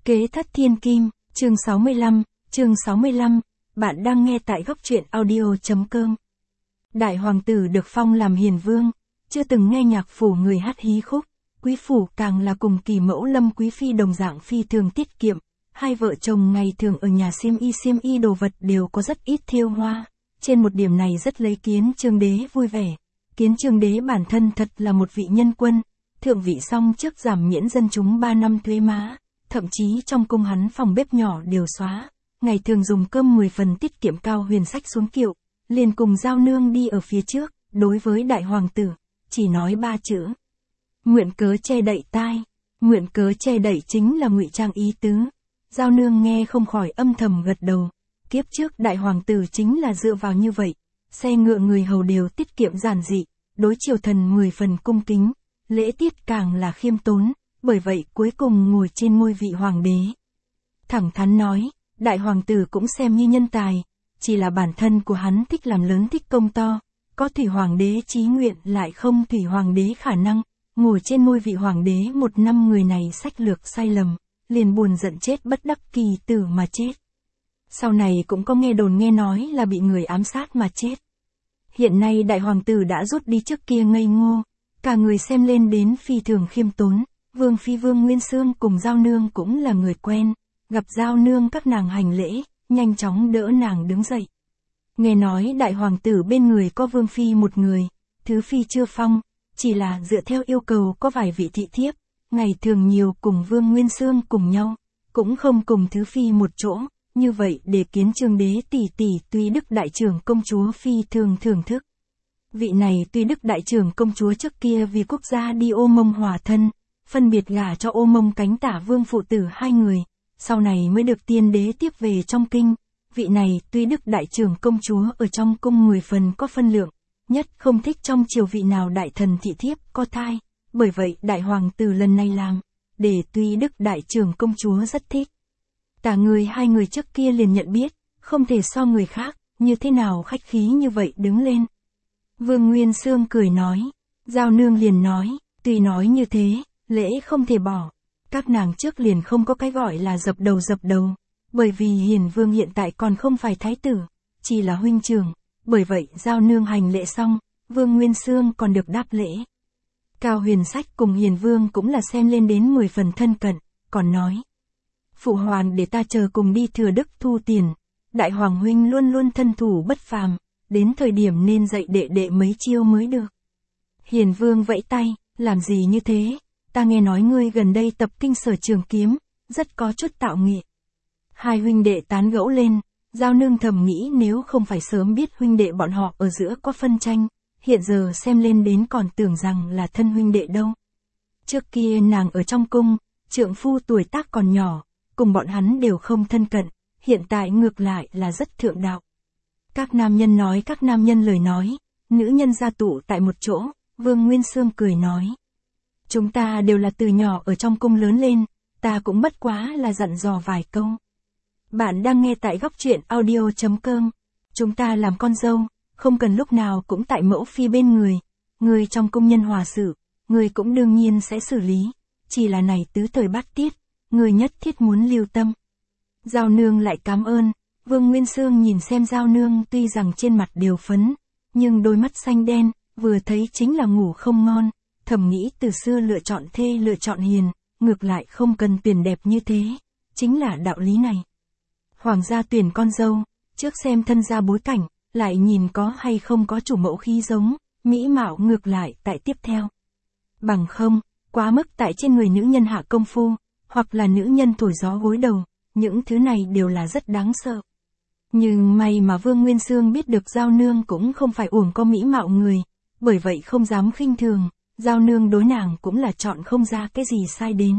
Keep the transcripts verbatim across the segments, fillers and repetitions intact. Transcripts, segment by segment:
Kế thất thiên kim, chương sáu mươi lăm, chương sáu mươi lăm, bạn đang nghe tại góc truyện audio.com. Đại hoàng tử được phong làm hiền vương, chưa từng nghe nhạc phủ người hát hí khúc, quý phủ càng là cùng kỳ mẫu Lâm quý phi đồng dạng phi thường tiết kiệm, hai vợ chồng ngày thường ở nhà xiêm y xiêm y đồ vật đều có rất ít thêu hoa, trên một điểm này rất lấy Kiến Chương đế vui vẻ. Kiến Chương đế bản thân thật là một vị nhân quân, thượng vị xong trước giảm miễn dân chúng ba năm thuế má, thậm chí trong cung hắn phòng bếp nhỏ đều xóa, ngày thường dùng cơm mười phần tiết kiệm. Cao Huyền sách xuống kiệu, liền cùng Giao Nương đi ở phía trước, đối với đại hoàng tử, chỉ nói ba chữ. Nguyện cớ che đậy tai, nguyện cớ che đậy chính là ngụy trang ý tứ. Giao Nương nghe không khỏi âm thầm gật đầu, kiếp trước đại hoàng tử chính là dựa vào như vậy, xe ngựa người hầu đều tiết kiệm giản dị, đối triều thần mười phần cung kính, lễ tiết càng là khiêm tốn, bởi vậy cuối cùng ngồi trên ngôi vị hoàng đế. Thẳng thắn nói, đại hoàng tử cũng xem như nhân tài, chỉ là bản thân của hắn thích làm lớn thích công to, có thủy hoàng đế chí nguyện lại không thủy hoàng đế khả năng, ngồi trên ngôi vị hoàng đế một năm người này sách lược sai lầm, liền buồn giận chết bất đắc kỳ tử mà chết. Sau này cũng có nghe đồn nghe nói là bị người ám sát mà chết. Hiện nay đại hoàng tử đã rút đi trước kia ngây ngô, cả người xem lên đến phi thường khiêm tốn, vương phi Vương Nguyên Xương cùng Giao Nương cũng là người quen, gặp Giao Nương các nàng hành lễ, nhanh chóng đỡ nàng đứng dậy. Nghe nói đại hoàng tử bên người có vương phi một người, thứ phi chưa phong, chỉ là dựa theo yêu cầu có vài vị thị thiếp, ngày thường nhiều cùng Vương Nguyên Xương cùng nhau, cũng không cùng thứ phi một chỗ, như vậy để Kiến Chương đế tỷ tỷ Tuy Đức đại trưởng công chúa phi thường thưởng thức. Vị này Tuy Đức đại trưởng công chúa trước kia vì quốc gia đi Ô Mông hòa thân, phân biệt gả cho Ô Mông Cánh Tả vương phụ tử hai người, sau này mới được tiên đế tiếp về trong kinh. Vị này Tuy Đức đại trưởng công chúa ở trong cung mười phần có phân lượng, nhất không thích trong triều vị nào đại thần thị thiếp có thai, bởi vậy đại hoàng tử lần này làm, để Tuy Đức đại trưởng công chúa rất thích. Cả người hai người trước kia liền nhận biết, không thể so người khác, như thế nào khách khí như vậy đứng lên. Vương Nguyên Xương cười nói, Giao Nương liền nói, tuy nói như thế, lễ không thể bỏ. Các nàng trước liền không có cái gọi là dập đầu dập đầu, bởi vì Hiền Vương hiện tại còn không phải thái tử, chỉ là huynh trưởng, bởi vậy Giao Nương hành lễ xong, Vương Nguyên Xương còn được đáp lễ. Cao Huyền sách cùng Hiền Vương cũng là xem lên đến mười phần thân cận, còn nói, phụ hoàng để ta chờ cùng đi thừa đức thu tiền, đại hoàng huynh luôn luôn thân thủ bất phàm, đến thời điểm nên dạy đệ đệ mấy chiêu mới được. Hiền Vương vẫy tay, làm gì như thế, ta nghe nói ngươi gần đây tập kinh Sở Trường kiếm, rất có chút tạo nghệ. Hai huynh đệ tán gẫu lên, Giao Nương thầm nghĩ nếu không phải sớm biết huynh đệ bọn họ ở giữa có phân tranh, hiện giờ xem lên đến còn tưởng rằng là thân huynh đệ đâu. Trước kia nàng ở trong cung, trượng phu tuổi tác còn nhỏ, cùng bọn hắn đều không thân cận, hiện tại ngược lại là rất thượng đạo. Các nam nhân nói các nam nhân lời nói, nữ nhân gia tụ tại một chỗ, Vương Nguyên Xương cười nói. Chúng ta đều là từ nhỏ ở trong cung lớn lên, ta cũng bất quá là dặn dò vài câu. Bạn đang nghe tại góc truyện audio.com, chúng ta làm con dâu, không cần lúc nào cũng tại mẫu phi bên người, người trong cung nhân hòa sự, người cũng đương nhiên sẽ xử lý, chỉ là này tứ thời bát tiết, người nhất thiết muốn lưu tâm. Giao Nương lại cảm ơn, Vương Nguyên Xương nhìn xem Giao Nương tuy rằng trên mặt đều phấn, nhưng đôi mắt xanh đen, vừa thấy chính là ngủ không ngon, thầm nghĩ từ xưa lựa chọn thê lựa chọn hiền, ngược lại không cần tuyển đẹp như thế, chính là đạo lý này. Hoàng gia tuyển con dâu, trước xem thân gia bối cảnh, lại nhìn có hay không có chủ mẫu khí giống, mỹ mạo ngược lại tại tiếp theo. Bằng không, quá mức tại trên người nữ nhân hạ công phu, hoặc là nữ nhân thổi gió gối đầu, những thứ này đều là rất đáng sợ. Nhưng may mà Vương Nguyên Xương biết được Giao Nương cũng không phải uổng có mỹ mạo người, bởi vậy không dám khinh thường, Giao Nương đối nàng cũng là chọn không ra cái gì sai đến.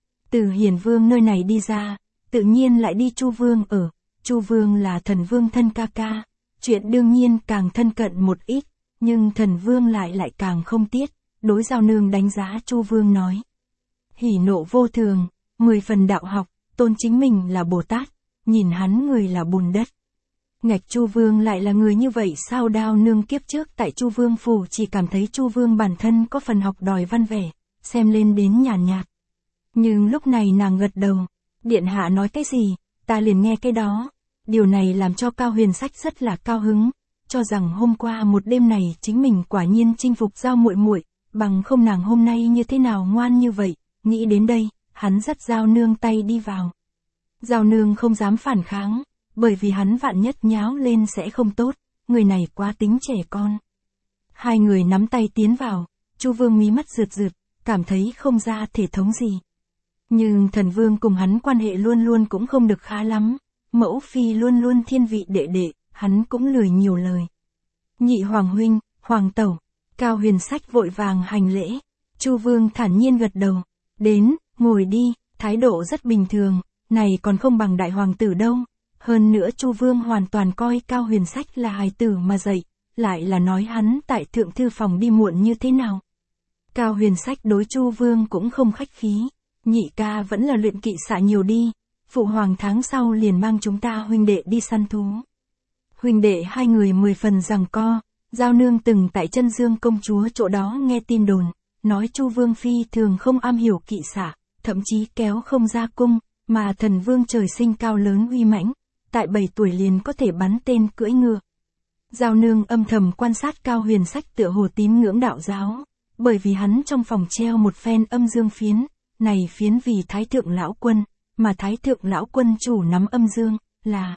Từ Hiền Vương nơi này đi ra, tự nhiên lại đi Chu Vương ở, Chu Vương là Thần Vương thân ca ca, chuyện đương nhiên càng thân cận một ít, nhưng Thần Vương lại lại càng không tiết, đối Giao Nương đánh giá Chu Vương nói. Hỉ nộ vô thường, mười phần đạo học, tôn chính mình là Bồ Tát, nhìn hắn người là bùn đất. Ngạch Chu Vương lại là người như vậy sao? Đao Nương kiếp trước tại Chu Vương phủ chỉ cảm thấy Chu Vương bản thân có phần học đòi văn vẻ, xem lên đến nhàn nhạt. Nhưng lúc này nàng gật đầu, Điện hạ nói cái gì, ta liền nghe cái đó. Điều này làm cho Cao Huyền Sách rất là cao hứng, cho rằng hôm qua một đêm này chính mình quả nhiên chinh phục Giao muội muội, bằng không nàng hôm nay như thế nào ngoan như vậy. Nghĩ đến đây, hắn dắt Giao nương tay đi vào. Giao nương không dám phản kháng, bởi vì hắn vạn nhất nháo lên sẽ không tốt, người này quá tính trẻ con. Hai người nắm tay tiến vào, Chu Vương mí mắt rượt rượt, cảm thấy không ra thể thống gì. Nhưng Thần Vương cùng hắn quan hệ luôn luôn cũng không được khá lắm, mẫu phi luôn luôn thiên vị đệ đệ, hắn cũng lười nhiều lời. Nhị hoàng huynh, hoàng tẩu, Cao Huyền Sách vội vàng hành lễ, Chu Vương thản nhiên gật đầu, đến, ngồi đi, thái độ rất bình thường, này còn không bằng đại hoàng tử đâu. Hơn nữa Chu Vương hoàn toàn coi Cao Huyền Sách là hài tử mà dạy, lại là nói hắn tại thượng thư phòng đi muộn như thế nào. Cao Huyền Sách đối Chu Vương cũng không khách khí, nhị ca vẫn là luyện kỵ xạ nhiều đi, phụ hoàng tháng sau liền mang chúng ta huynh đệ đi săn thú. Huynh đệ hai người mười phần giằng co, Giao nương từng tại Chân Dương công chúa chỗ đó nghe tin đồn, nói Chu Vương phi thường không am hiểu kỵ xạ, thậm chí kéo không ra cung, mà Thần Vương trời sinh cao lớn uy mãnh, tại bảy tuổi liền có thể bắn tên cưỡi ngựa. Giao nương âm thầm quan sát Cao Huyền Sách tựa hồ tín ngưỡng đạo giáo, bởi vì hắn trong phòng treo một phen âm dương phiến, này phiến vì Thái Thượng Lão Quân, mà Thái Thượng Lão Quân chủ nắm âm dương, là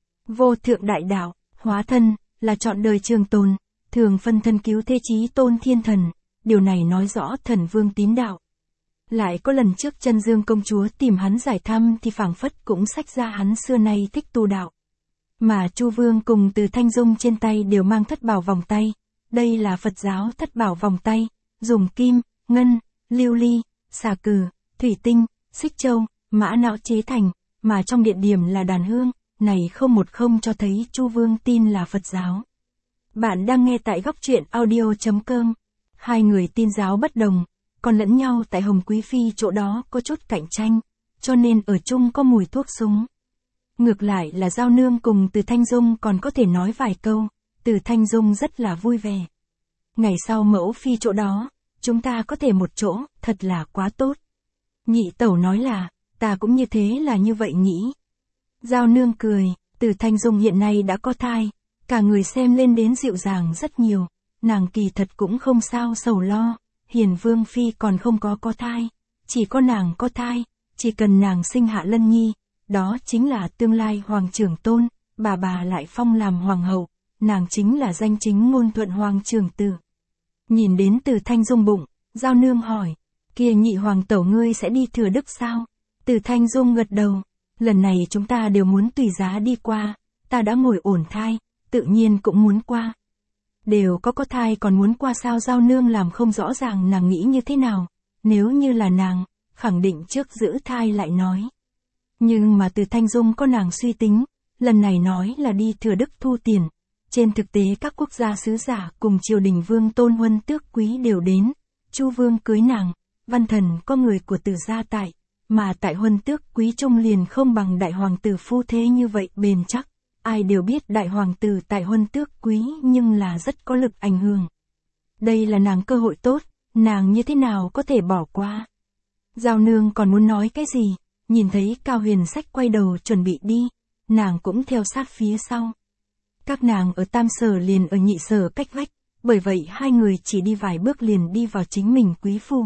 vô thượng đại đạo, hóa thân, là trọn đời trường tồn, thường phân thân cứu thế chí tôn thiên thần, điều này nói rõ Thần Vương tín đạo. Lại có lần trước Chân Dương công chúa tìm hắn giải thăm thì phảng phất cũng xách ra hắn xưa nay thích tu đạo. Mà Chu Vương cùng Từ Thanh Dung trên tay đều mang thất bảo vòng tay, đây là Phật giáo thất bảo vòng tay, dùng kim, ngân, lưu ly, xà cừ, thủy tinh, xích châu, mã não chế thành, mà trong điện điểm là đàn hương, này không một không cho thấy Chu Vương tin là Phật giáo. Bạn đang nghe tại góc truyện audio chấm com. Hai người tin giáo bất đồng, còn lẫn nhau tại Hồng Quý Phi chỗ đó có chút cạnh tranh, cho nên ở chung có mùi thuốc súng. Ngược lại là Giao nương cùng Từ Thanh Dung còn có thể nói vài câu, Từ Thanh Dung rất là vui vẻ. Ngày sau mẫu phi chỗ đó, chúng ta có thể một chỗ, thật là quá tốt. Nhị tẩu nói là, ta cũng như thế là như vậy nghĩ. Giao nương cười, Từ Thanh Dung hiện nay đã có thai, cả người xem lên đến dịu dàng rất nhiều, nàng kỳ thật cũng không sao sầu lo, Hiền Vương phi còn không có có thai, chỉ có nàng có thai, chỉ cần nàng sinh hạ Lân Nhi, đó chính là tương lai hoàng trưởng tôn, bà bà lại phong làm hoàng hậu, nàng chính là danh chính ngôn thuận hoàng trưởng tử. Nhìn đến Từ Thanh Dung bụng, Giao nương hỏi, kia nhị hoàng tẩu ngươi sẽ đi thừa đức sao? Từ Thanh Dung gật đầu, lần này chúng ta đều muốn tùy giá đi qua, ta đã ngồi ổn thai, tự nhiên cũng muốn qua. Đều có có thai còn muốn qua sao? Giao nương làm không rõ ràng nàng nghĩ như thế nào, nếu như là nàng, khẳng định trước giữ thai lại nói. Nhưng mà Từ Thanh Dung có nàng suy tính, lần này nói là đi thừa đức thu tiền, trên thực tế các quốc gia sứ giả cùng triều đình vương tôn huân tước quý đều đến, Chu Vương cưới nàng, văn thần có người của Từ gia tại, mà tại huân tước quý trung liền không bằng đại hoàng tử phu thế như vậy bền chắc. Ai đều biết đại hoàng tử tại huân tước quý nhưng là rất có lực ảnh hưởng. Đây là nàng cơ hội tốt, nàng như thế nào có thể bỏ qua. Giao nương còn muốn nói cái gì, nhìn thấy Cao Huyền Sách quay đầu chuẩn bị đi, nàng cũng theo sát phía sau. Các nàng ở tam sở liền ở nhị sở cách vách, bởi vậy hai người chỉ đi vài bước liền đi vào chính mình quý phủ.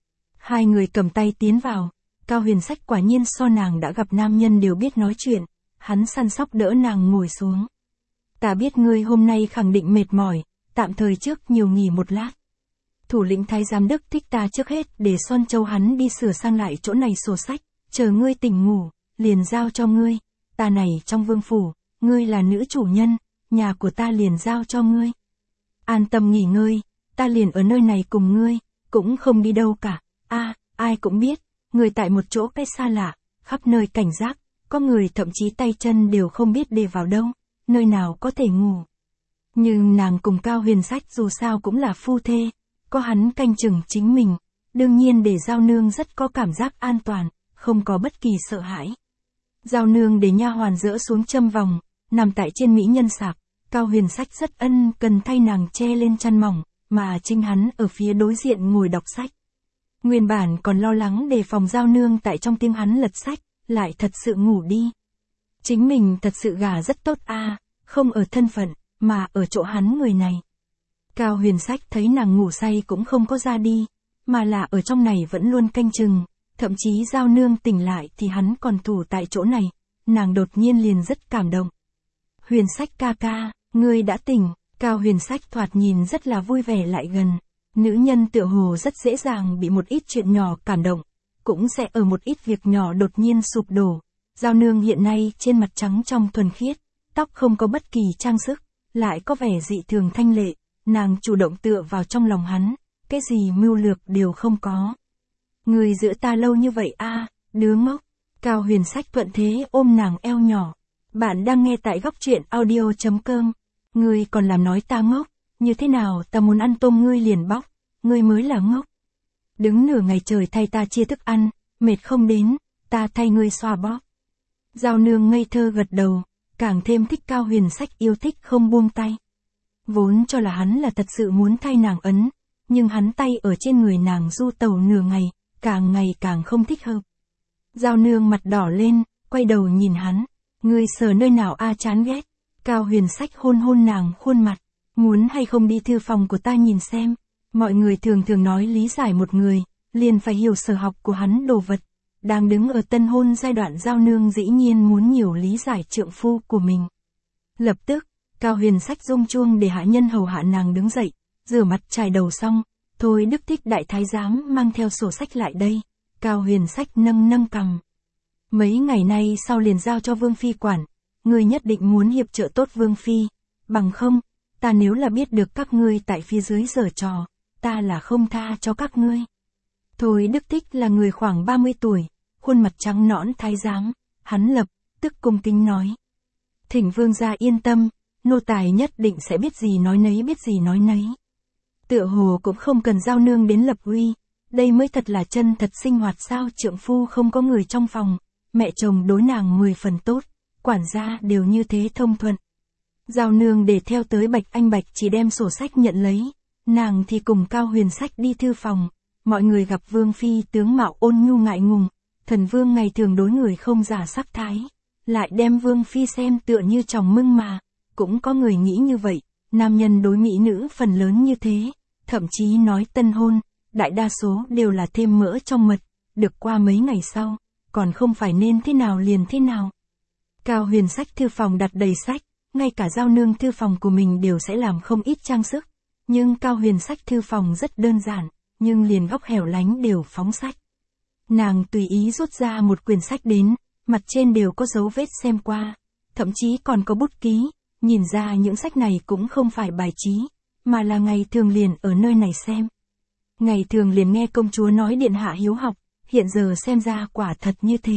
Hai người cầm tay tiến vào, Cao Huyền Sách quả nhiên so nàng đã gặp nam nhân đều biết nói chuyện. Hắn săn sóc đỡ nàng ngồi xuống. Ta biết ngươi hôm nay khẳng định mệt mỏi, tạm thời trước nhiều nghỉ một lát. Thủ lĩnh thái giám Đức thích ta trước hết để Son Châu hắn đi sửa sang lại chỗ này sổ sách, chờ ngươi tỉnh ngủ, liền giao cho ngươi. Ta này trong vương phủ, ngươi là nữ chủ nhân, nhà của ta liền giao cho ngươi. An tâm nghỉ ngơi, ta liền ở nơi này cùng ngươi, cũng không đi đâu cả. A, à, ai cũng biết, ngươi tại một chỗ cách xa lạ, khắp nơi cảnh giác. Có người thậm chí tay chân đều không biết để vào đâu, nơi nào có thể ngủ. Nhưng nàng cùng Cao Huyền Sách dù sao cũng là phu thê, có hắn canh chừng chính mình, đương nhiên để Giao nương rất có cảm giác an toàn, không có bất kỳ sợ hãi. Giao nương để nha hoàn dỡ xuống châm vòng, nằm tại trên mỹ nhân sạp, Cao Huyền Sách rất ân cần thay nàng che lên chăn mỏng, mà chính hắn ở phía đối diện ngồi đọc sách. Nguyên bản còn lo lắng đề phòng Giao nương tại trong tiếng hắn lật sách. lại thật sự ngủ đi. Chính mình thật sự gà rất tốt a, không ở thân phận, mà ở chỗ hắn người này. Cao Huyền Sách thấy nàng ngủ say cũng không có ra đi, mà là ở trong này vẫn luôn canh chừng, thậm chí Giao Nương tỉnh lại thì hắn còn thủ tại chỗ này, nàng đột nhiên liền rất cảm động. Huyền Sách ca ca, ngươi đã tỉnh. Cao Huyền Sách thoạt nhìn rất là vui vẻ lại gần. Nữ nhân tựa hồ rất dễ dàng bị một ít chuyện nhỏ cảm động, cũng sẽ ở một ít việc nhỏ đột nhiên sụp đổ. Giao Nương hiện nay trên mặt trắng trong thuần khiết, tóc không có bất kỳ trang sức, lại có vẻ dị thường thanh lệ, nàng chủ động tựa vào trong lòng hắn, cái gì mưu lược đều không có. Người giữ ta lâu như vậy a, đứa ngốc. Cao Huyền Sách thuận thế ôm nàng eo nhỏ. Bạn đang nghe tại góc truyện audio chấm com. Ngươi còn làm nói ta ngốc, như thế nào ta muốn ăn tôm ngươi liền bóc, ngươi mới là ngốc. Đứng nửa ngày trời thay ta chia thức ăn, mệt không đến, ta thay ngươi xoa bóp. Giao Nương ngây thơ gật đầu, càng thêm thích Cao Huyền Sách yêu thích không buông tay. Vốn cho là hắn là thật sự muốn thay nàng ấn, nhưng hắn tay ở trên người nàng du tẩu nửa ngày, càng ngày càng không thích hợp. Giao Nương mặt đỏ lên, quay đầu nhìn hắn, ngươi sờ nơi nào a chán ghét. Cao Huyền Sách hôn hôn nàng khuôn mặt, muốn hay không đi thư phòng của ta nhìn xem. Mọi người thường thường nói lý giải một người, liền phải hiểu sở học của hắn đồ vật. Đang đứng ở tân hôn giai đoạn Giao Nương dĩ nhiên muốn nhiều lý giải trượng phu của mình. Lập tức, Cao Huyền Sách rung chuông để hạ nhân hầu hạ nàng đứng dậy, rửa mặt chải đầu xong, thôi Đức Thích đại thái giám mang theo sổ sách lại đây. Cao Huyền Sách nâng nâng cằm. Mấy ngày nay sau liền giao cho Vương Phi quản. Ngươi nhất định muốn hiệp trợ tốt Vương Phi, bằng không, ta nếu là biết được các ngươi tại phía dưới giở trò, ta là không tha cho các ngươi. Thôi Đức Thích là người khoảng ba mươi tuổi, khuôn mặt trắng nõn thái giám, hắn lập, tức cung kính nói. Thỉnh Vương gia yên tâm, nô tài nhất định sẽ biết gì nói nấy biết gì nói nấy. Tựa hồ cũng không cần Giao Nương đến lập uy, đây mới thật là chân thật sinh hoạt sao trượng phu không có người trong phòng, mẹ chồng đối nàng mười phần tốt. Quản gia đều như thế thông thuận. Giao Nương để theo tới Bạch Anh Bạch chỉ đem sổ sách nhận lấy, nàng thì cùng Cao Huyền Sách đi thư phòng. Mọi người gặp Vương Phi tướng mạo ôn nhu ngại ngùng, thần Vương ngày thường đối người không giả sắc thái, lại đem Vương Phi xem tựa như chồng mưng mà. Cũng có người nghĩ như vậy, nam nhân đối mỹ nữ phần lớn như thế, thậm chí nói tân hôn, đại đa số đều là thêm mỡ trong mật, được qua mấy ngày sau, còn không phải nên thế nào liền thế nào. Cao Huyền Sách thư phòng đặt đầy sách, ngay cả Giao Nương thư phòng của mình đều sẽ làm không ít trang sức. Nhưng Cao Huyền Sách thư phòng rất đơn giản, nhưng liền góc hẻo lánh đều phóng sách. Nàng tùy ý rút ra một quyển sách đến, mặt trên đều có dấu vết xem qua, thậm chí còn có bút ký, nhìn ra những sách này cũng không phải bài trí, mà là ngày thường liền ở nơi này xem. Ngày thường liền nghe công chúa nói điện hạ hiếu học, hiện giờ xem ra quả thật như thế.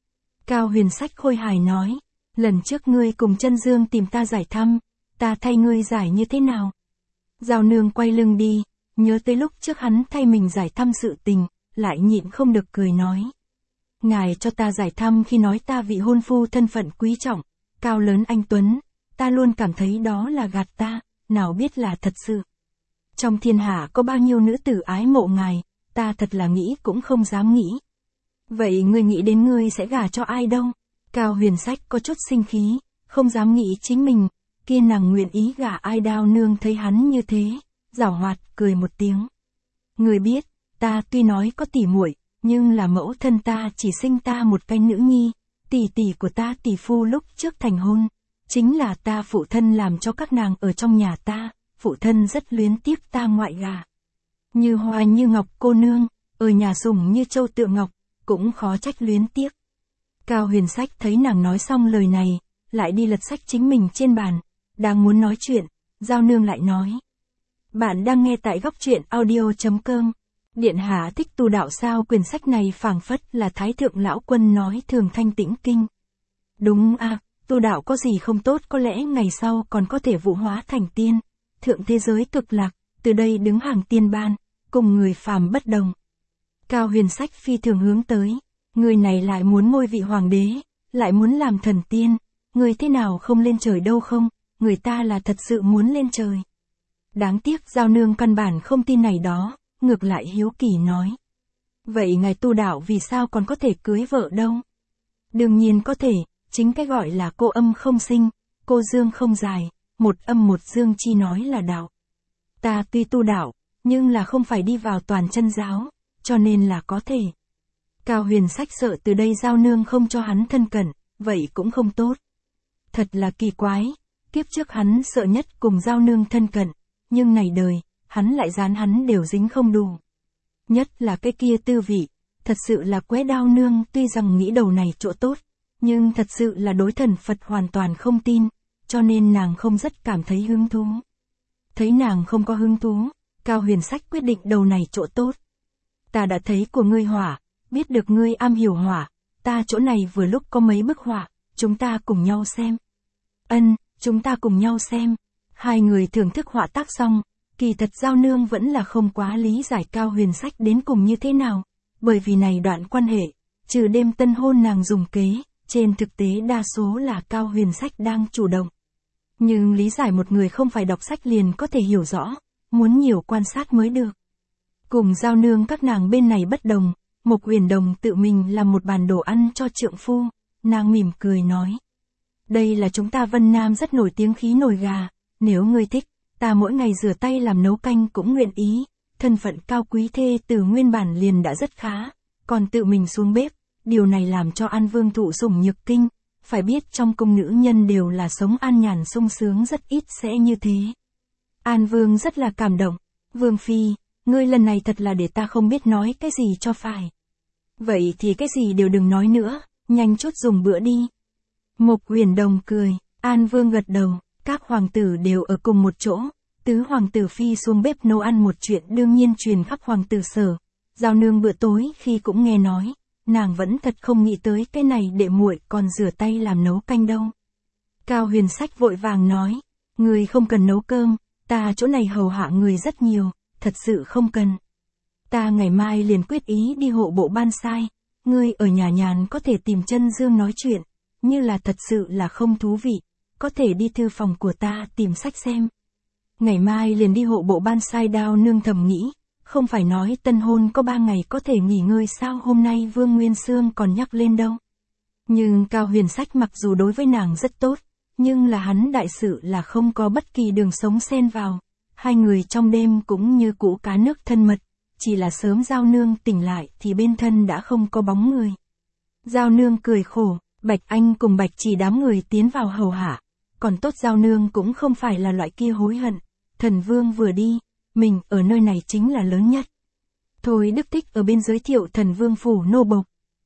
Cao Huyền Sách khôi hài nói, lần trước ngươi cùng Chân Dương tìm ta giải thăm, ta thay ngươi giải như thế nào? Giao Nương quay lưng đi, nhớ tới lúc trước hắn thay mình giải thăm sự tình, lại nhịn không được cười nói. Ngài cho ta giải thăm khi nói ta vị hôn phu thân phận quý trọng, cao lớn anh tuấn, ta luôn cảm thấy đó là gạt ta, nào biết là thật sự. Trong thiên hạ có bao nhiêu nữ tử ái mộ ngài, ta thật là nghĩ cũng không dám nghĩ. Vậy ngươi nghĩ đến ngươi sẽ gả cho ai đâu? Cao Huyền Sách có chút sinh khí, không dám nghĩ chính mình, kia nàng nguyện ý gả ai. Đao Nương thấy hắn như thế, giảo hoạt cười một tiếng. Ngươi biết, ta tuy nói có tỷ muội, nhưng là mẫu thân ta chỉ sinh ta một cái nữ nhi, tỷ tỷ của ta tỷ phu lúc trước thành hôn, chính là ta phụ thân làm cho các nàng ở trong nhà ta, phụ thân rất luyến tiếc ta ngoại gả. Như hoa như ngọc cô nương, ở nhà sủng như châu tựa ngọc, cũng khó trách luyến tiếc. Cao Huyền Sách thấy nàng nói xong lời này, lại đi lật sách chính mình trên bàn, đang muốn nói chuyện, Giao Nương lại nói. Bạn đang nghe tại góc truyện audio chấm com. Điện hạ thích tu đạo sao? Quyển sách này phảng phất là Thái Thượng Lão Quân nói thường thanh tĩnh kinh. Đúng à, tu đạo có gì không tốt, có lẽ ngày sau còn có thể vụ hóa thành tiên, thượng thế giới cực lạc, từ đây đứng hàng tiên ban, cùng người phàm bất đồng. Cao Huyền Sách phi thường hướng tới, người này lại muốn ngôi vị hoàng đế, lại muốn làm thần tiên, người thế nào không lên trời đâu không, người ta là thật sự muốn lên trời. Đáng tiếc Giao Nương căn bản không tin này đó, ngược lại hiếu kỳ nói. Vậy ngài tu đạo vì sao còn có thể cưới vợ đâu? Đương nhiên có thể, chính cái gọi là cô âm không sinh, cô dương không dài, một âm một dương chi nói là đạo. Ta tuy tu đạo, nhưng là không phải đi vào toàn chân giáo, cho nên là có thể. Cao Huyền Sách sợ từ đây Giao Nương không cho hắn thân cận, vậy cũng không tốt. Thật là kỳ quái, kiếp trước hắn sợ nhất cùng Giao Nương thân cận, nhưng này đời, hắn lại dán hắn đều dính không đủ. Nhất là cái kia tư vị, thật sự là Quế Đao Nương tuy rằng nghĩ đầu này chỗ tốt, nhưng thật sự là đối thần Phật hoàn toàn không tin, cho nên nàng không rất cảm thấy hứng thú. Thấy nàng không có hứng thú, Cao Huyền Sách quyết định đầu này chỗ tốt. Ta đã thấy của ngươi họa, biết được ngươi am hiểu họa, ta chỗ này vừa lúc có mấy bức họa, chúng ta cùng nhau xem. Ân, chúng ta cùng nhau xem. Hai người thưởng thức họa tác xong, kỳ thật Giao Nương vẫn là không quá lý giải Cao Huyền Sách đến cùng như thế nào, bởi vì này đoạn quan hệ, trừ đêm tân hôn nàng dùng kế, trên thực tế đa số là Cao Huyền Sách đang chủ động. Nhưng lý giải một người không phải đọc sách liền có thể hiểu rõ, muốn nhiều quan sát mới được. Cùng Giao Nương các nàng bên này bất đồng, Mộc Uyển Đồng tự mình làm một bàn đồ ăn cho trượng phu, nàng mỉm cười nói. Đây là chúng ta Vân Nam rất nổi tiếng khí nồi gà, nếu ngươi thích, ta mỗi ngày rửa tay làm nấu canh cũng nguyện ý, thân phận cao quý thê từ nguyên bản liền đã rất khá, còn tự mình xuống bếp, điều này làm cho An Vương thụ sủng nhược kinh, phải biết trong cung nữ nhân đều là sống an nhàn sung sướng rất ít sẽ như thế. An Vương rất là cảm động, Vương Phi, ngươi lần này thật là để ta không biết nói cái gì cho phải. Vậy thì cái gì đều đừng nói nữa, nhanh chút dùng bữa đi. Mộc Uyển Đồng cười, An Vương gật đầu, các hoàng tử đều ở cùng một chỗ, tứ hoàng tử phi xuống bếp nấu ăn một chuyện đương nhiên truyền khắp hoàng tử sở. Giao Nương bữa tối khi cũng nghe nói, nàng vẫn thật không nghĩ tới cái này để muội còn rửa tay làm nấu canh đâu. Cao Huyền Sách vội vàng nói, người không cần nấu cơm, ta chỗ này hầu hạ người rất nhiều, thật sự không cần. Ta ngày mai liền quyết ý đi hộ bộ ban sai, ngươi ở nhà nhàn có thể tìm Chân Dương nói chuyện, như là thật sự là không thú vị, có thể đi thư phòng của ta tìm sách xem. Ngày mai liền đi hộ bộ ban sai. Đao Nương thầm nghĩ, không phải nói tân hôn có ba ngày có thể nghỉ ngơi sao, hôm nay Vương Nguyên Xương còn nhắc lên đâu. Nhưng Cao Huyền Sách mặc dù đối với nàng rất tốt, nhưng là hắn đại sự là không có bất kỳ đường sống xen vào. Hai người trong đêm cũng như cũ cá nước thân mật, chỉ là sớm Giao Nương tỉnh lại thì bên thân đã không có bóng người. Giao Nương cười khổ, Bạch Anh cùng Bạch Chỉ đám người tiến vào hầu hạ, còn tốt Giao Nương cũng không phải là loại kia hối hận, Thần Vương vừa đi, mình ở nơi này chính là lớn nhất. Thôi Đức Thích ở bên giới thiệu Thần Vương phủ nô bộc.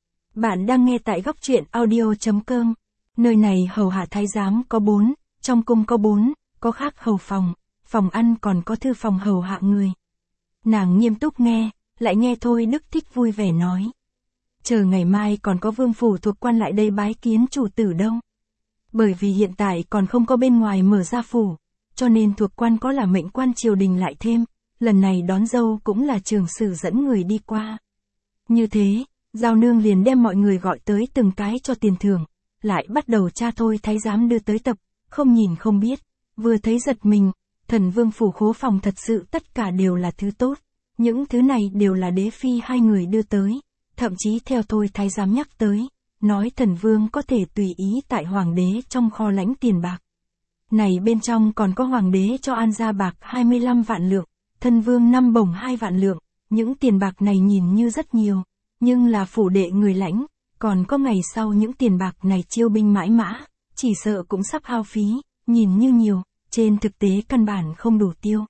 Bạn đang nghe tại góc truyện audio chấm com. Nơi này hầu hạ thái giám có bốn, trong cung có bốn, có khác hầu phòng, phòng ăn còn có thư phòng hầu hạ người. Nàng nghiêm túc nghe, lại nghe Thôi Đức Thích vui vẻ nói. Chờ ngày mai còn có vương phủ thuộc quan lại đây bái kiến chủ tử đâu. Bởi vì hiện tại còn không có bên ngoài mở ra phủ, cho nên thuộc quan có là mệnh quan triều đình lại thêm, lần này đón dâu cũng là trường sử dẫn người đi qua. Như thế, Giao Nương liền đem mọi người gọi tới từng cái cho tiền thưởng, lại bắt đầu tra Thôi thái giám đưa tới tập, không nhìn không biết, vừa thấy giật mình, Thần Vương phủ khố phòng thật sự tất cả đều là thứ tốt, những thứ này đều là đế phi hai người đưa tới, thậm chí theo Thôi thái giám nhắc tới, nói Thần Vương có thể tùy ý tại hoàng đế trong kho lãnh tiền bạc. Này bên trong còn có hoàng đế cho An gia bạc hai mươi lăm vạn lượng, thân vương năm bổng hai vạn lượng, những tiền bạc này nhìn như rất nhiều, nhưng là phủ đệ người lãnh, còn có ngày sau những tiền bạc này chiêu binh mãi mã, chỉ sợ cũng sắp hao phí, nhìn như nhiều, trên thực tế căn bản không đủ tiêu.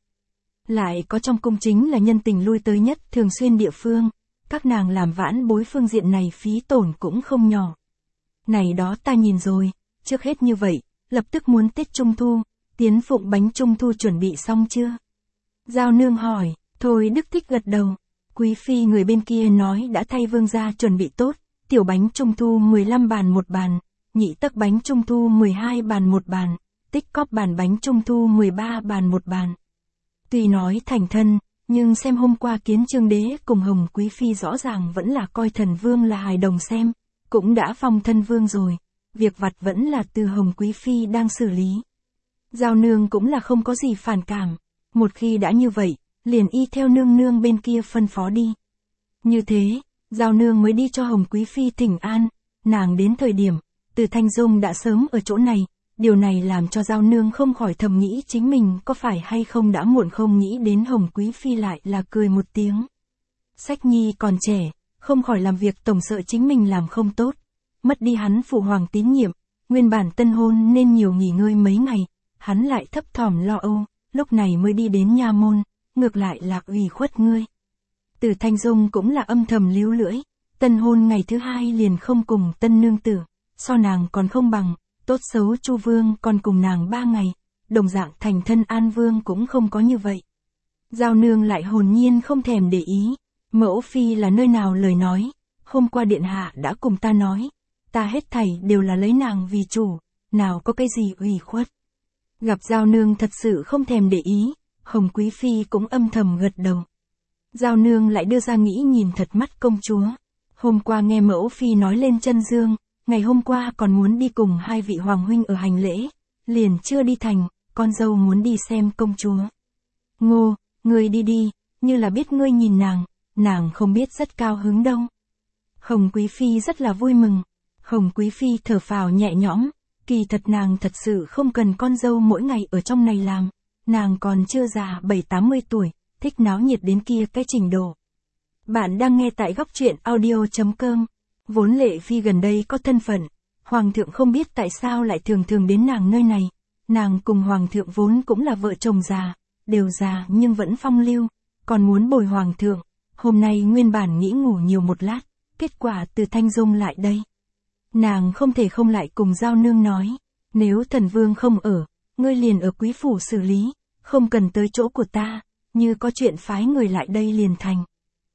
Lại có trong cung chính là nhân tình lui tới nhất thường xuyên địa phương, các nàng làm vãn bối phương diện này phí tổn cũng không nhỏ. Này đó ta nhìn rồi, trước hết như vậy, lập tức muốn Tết Trung Thu, Tiến Phụng bánh Trung Thu chuẩn bị xong chưa? Giao Nương hỏi, Thôi Đức Thích gật đầu, quý phi người bên kia nói đã thay vương gia chuẩn bị tốt, tiểu bánh Trung Thu mười lăm bàn một bàn, nhị tấc bánh Trung Thu mười hai bàn một bàn, tích cóp bàn bánh Trung Thu mười ba bàn một bàn. Tuy nói thành thân, nhưng xem hôm qua Kiến Trương Đế cùng Hồng Quý Phi rõ ràng vẫn là coi Thần Vương là hài đồng xem, cũng đã phong thân vương rồi, việc vặt vẫn là từ Hồng Quý Phi đang xử lý. Giao Nương cũng là không có gì phản cảm, một khi đã như vậy, liền y theo nương nương bên kia phân phó đi. Như thế, Giao Nương mới đi cho Hồng Quý Phi thỉnh an, nàng đến thời điểm, Từ Thanh Dung đã sớm ở chỗ này, điều này làm cho Giao Nương không khỏi thầm nghĩ chính mình có phải hay không đã muộn, không nghĩ đến Hồng Quý Phi lại là cười một tiếng. Sách nhi còn trẻ, không khỏi làm việc tổng sợ chính mình làm không tốt, mất đi hắn phụ hoàng tín nhiệm, nguyên bản tân hôn nên nhiều nghỉ ngơi mấy ngày, hắn lại thấp thỏm lo âu, lúc này mới đi đến nha môn, ngược lại là ủy khuất ngươi. Từ Thanh Dung cũng là âm thầm líu lưỡi, tân hôn ngày thứ hai liền không cùng tân nương tử, so nàng còn không bằng, tốt xấu Chu Vương còn cùng nàng ba ngày, đồng dạng thành thân An Vương cũng không có như vậy. Giao Nương lại hồn nhiên không thèm để ý, mẫu phi là nơi nào lời nói, hôm qua điện hạ đã cùng ta nói, ta hết thảy đều là lấy nàng vì chủ, nào có cái gì ủy khuất. Gặp Giao Nương thật sự không thèm để ý, Hồng Quý Phi cũng âm thầm gật đầu. Giao Nương lại đưa ra nghĩ nhìn thật mắt công chúa. Hôm qua nghe mẫu phi nói lên Chân Dương, ngày hôm qua còn muốn đi cùng hai vị hoàng huynh ở hành lễ, liền chưa đi thành, con dâu muốn đi xem công chúa. Ngô, ngươi đi đi, như là biết ngươi nhìn nàng, nàng không biết rất cao hứng đâu. Hồng Quý Phi rất là vui mừng. Hồng Quý Phi thở phào nhẹ nhõm, kỳ thật nàng thật sự không cần con dâu mỗi ngày ở trong này làm, nàng còn chưa già bảy tám mươi tuổi, thích náo nhiệt đến kia cái trình độ. Bạn đang nghe tại góc truyện audio chấm com. Vốn Lệ Phi gần đây có thân phận, Hoàng thượng không biết tại sao lại thường thường đến nàng nơi này, nàng cùng Hoàng thượng vốn cũng là vợ chồng già, đều già nhưng vẫn phong lưu, còn muốn bồi Hoàng thượng, hôm nay nguyên bản nghĩ ngủ nhiều một lát, kết quả Từ Thanh Dung lại đây. Nàng không thể không lại cùng Giao Nương nói, nếu thần vương không ở, ngươi liền ở quý phủ xử lý, không cần tới chỗ của ta, như có chuyện phái người lại đây liền thành.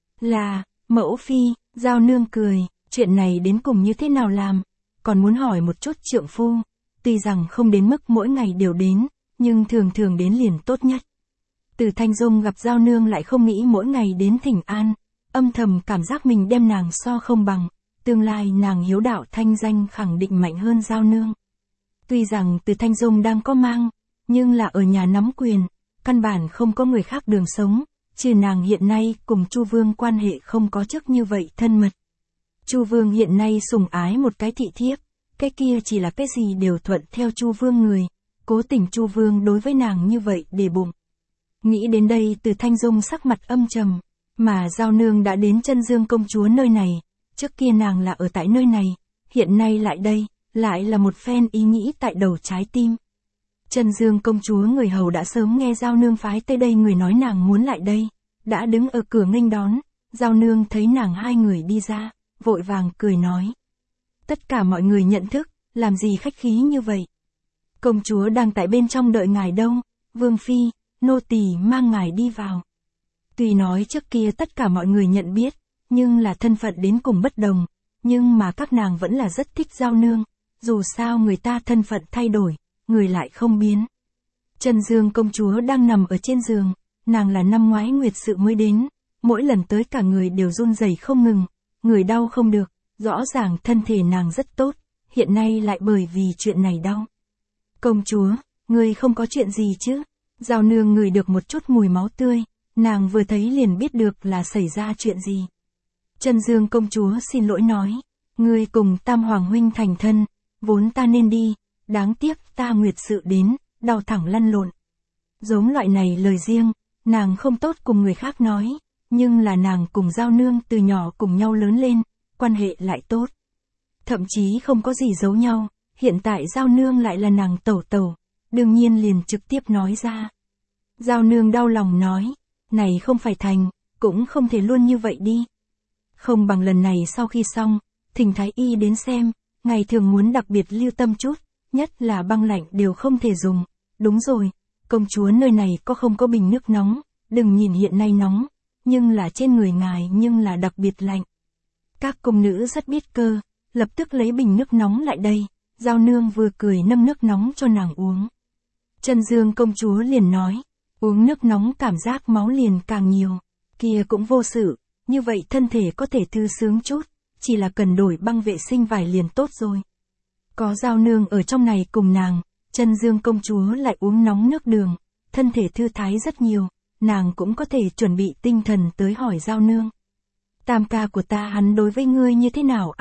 Là, mẫu phi, Giao Nương cười, chuyện này đến cùng như thế nào làm, còn muốn hỏi một chút trượng phu, tuy rằng không đến mức mỗi ngày đều đến, nhưng thường thường đến liền tốt nhất. Từ Thanh Dung gặp Giao Nương lại không nghĩ mỗi ngày đến thỉnh an, âm thầm cảm giác mình đem nàng so không bằng, tương lai nàng hiếu đạo thanh danh khẳng định mạnh hơn Giao Nương. Tuy rằng Từ Thanh Dung đang có mang, nhưng là ở nhà nắm quyền, căn bản không có người khác đường sống, trừ nàng hiện nay cùng Chu Vương quan hệ không có trước như vậy thân mật. Chu Vương hiện nay sủng ái một cái thị thiếp, cái kia chỉ là cái gì đều thuận theo Chu Vương người, cố tình Chu Vương đối với nàng như vậy để bụng. Nghĩ đến đây Từ Thanh Dung sắc mặt âm trầm, mà Giao Nương đã đến Chân Dương công chúa nơi này, trước kia nàng là ở tại nơi này, hiện nay lại đây, lại là một phen ý nghĩ tại đầu trái tim. Chân Dương công chúa người hầu đã sớm nghe Giao Nương phái tới đây người nói nàng muốn lại đây, đã đứng ở cửa nghênh đón, Giao Nương thấy nàng hai người đi ra, vội vàng cười nói. Tất cả mọi người nhận thức, làm gì khách khí như vậy. Công chúa đang tại bên trong đợi ngài đâu, Vương Phi, nô tỳ mang ngài đi vào. Tuy nói trước kia tất cả mọi người nhận biết, nhưng là thân phận đến cùng bất đồng, nhưng mà các nàng vẫn là rất thích Giao Nương, dù sao người ta thân phận thay đổi, người lại không biến. Chân Dương công chúa đang nằm ở trên giường, nàng là năm ngoái nguyệt sự mới đến, mỗi lần tới cả người đều run rẩy không ngừng, người đau không được, rõ ràng thân thể nàng rất tốt, hiện nay lại bởi vì chuyện này đau. Công chúa, người không có chuyện gì chứ? Giao Nương ngửi được một chút mùi máu tươi, nàng vừa thấy liền biết được là xảy ra chuyện gì. Chân Dương công chúa xin lỗi nói, ngươi cùng Tam Hoàng huynh thành thân, vốn ta nên đi, đáng tiếc ta nguyệt sự đến, đau thẳng lăn lộn. Giống loại này lời riêng, nàng không tốt cùng người khác nói, nhưng là nàng cùng Giao Nương từ nhỏ cùng nhau lớn lên, quan hệ lại tốt. Thậm chí không có gì giấu nhau, hiện tại Giao Nương lại là nàng tẩu tẩu, đương nhiên liền trực tiếp nói ra. Giao Nương đau lòng nói, này không phải thành, cũng không thể luôn như vậy đi. Không bằng lần này sau khi xong, thỉnh Thái Y đến xem, ngày thường muốn đặc biệt lưu tâm chút, nhất là băng lạnh đều không thể dùng. Đúng rồi, công chúa nơi này có không có bình nước nóng, đừng nhìn hiện nay nóng, nhưng là trên người ngài nhưng là đặc biệt lạnh. Các cung nữ rất biết cơ, lập tức lấy bình nước nóng lại đây, Giao Nương vừa cười nâm nước nóng cho nàng uống. Chân Dương công chúa liền nói, uống nước nóng cảm giác máu liền càng nhiều, kia cũng vô sự, như vậy thân thể có thể thư sướng chút, chỉ là cần đổi băng vệ sinh vải liền tốt rồi. Có Giao Nương ở trong này cùng nàng, Chân Dương công chúa lại uống nóng nước đường, thân thể thư thái rất nhiều, nàng cũng có thể chuẩn bị tinh thần tới hỏi Giao Nương. Tam ca của ta hắn đối với ngươi như thế nào a?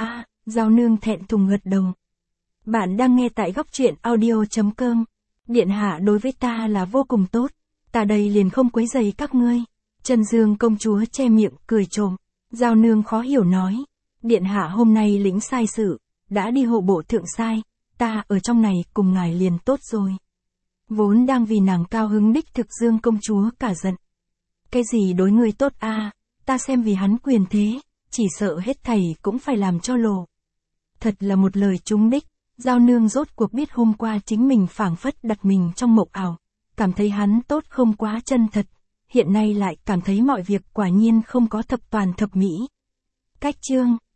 Giao nương thẹn thùng gật đầu. Bạn đang nghe tại góc truyện audio.com. Điện hạ đối với ta là vô cùng tốt. Ta đây liền không quấy rầy các ngươi. Trần Dương công chúa che miệng, cười trộm. Giao nương khó hiểu nói. Điện hạ hôm nay lĩnh sai sự, đã đi hộ bộ thượng sai. Ta ở trong này cùng ngài liền tốt rồi. Vốn đang vì nàng cao hứng đích thực Dương công chúa cả giận. Cái gì đối ngươi tốt a? Ta xem vì hắn quyền thế, chỉ sợ hết thầy cũng phải làm cho lộ. Thật là một lời trúng đích. Giao nương rốt cuộc biết hôm qua chính mình phảng phất đặt mình trong mộng ảo, cảm thấy hắn tốt không quá chân thật, hiện nay lại cảm thấy mọi việc quả nhiên không có thập toàn thập mỹ. Cách chương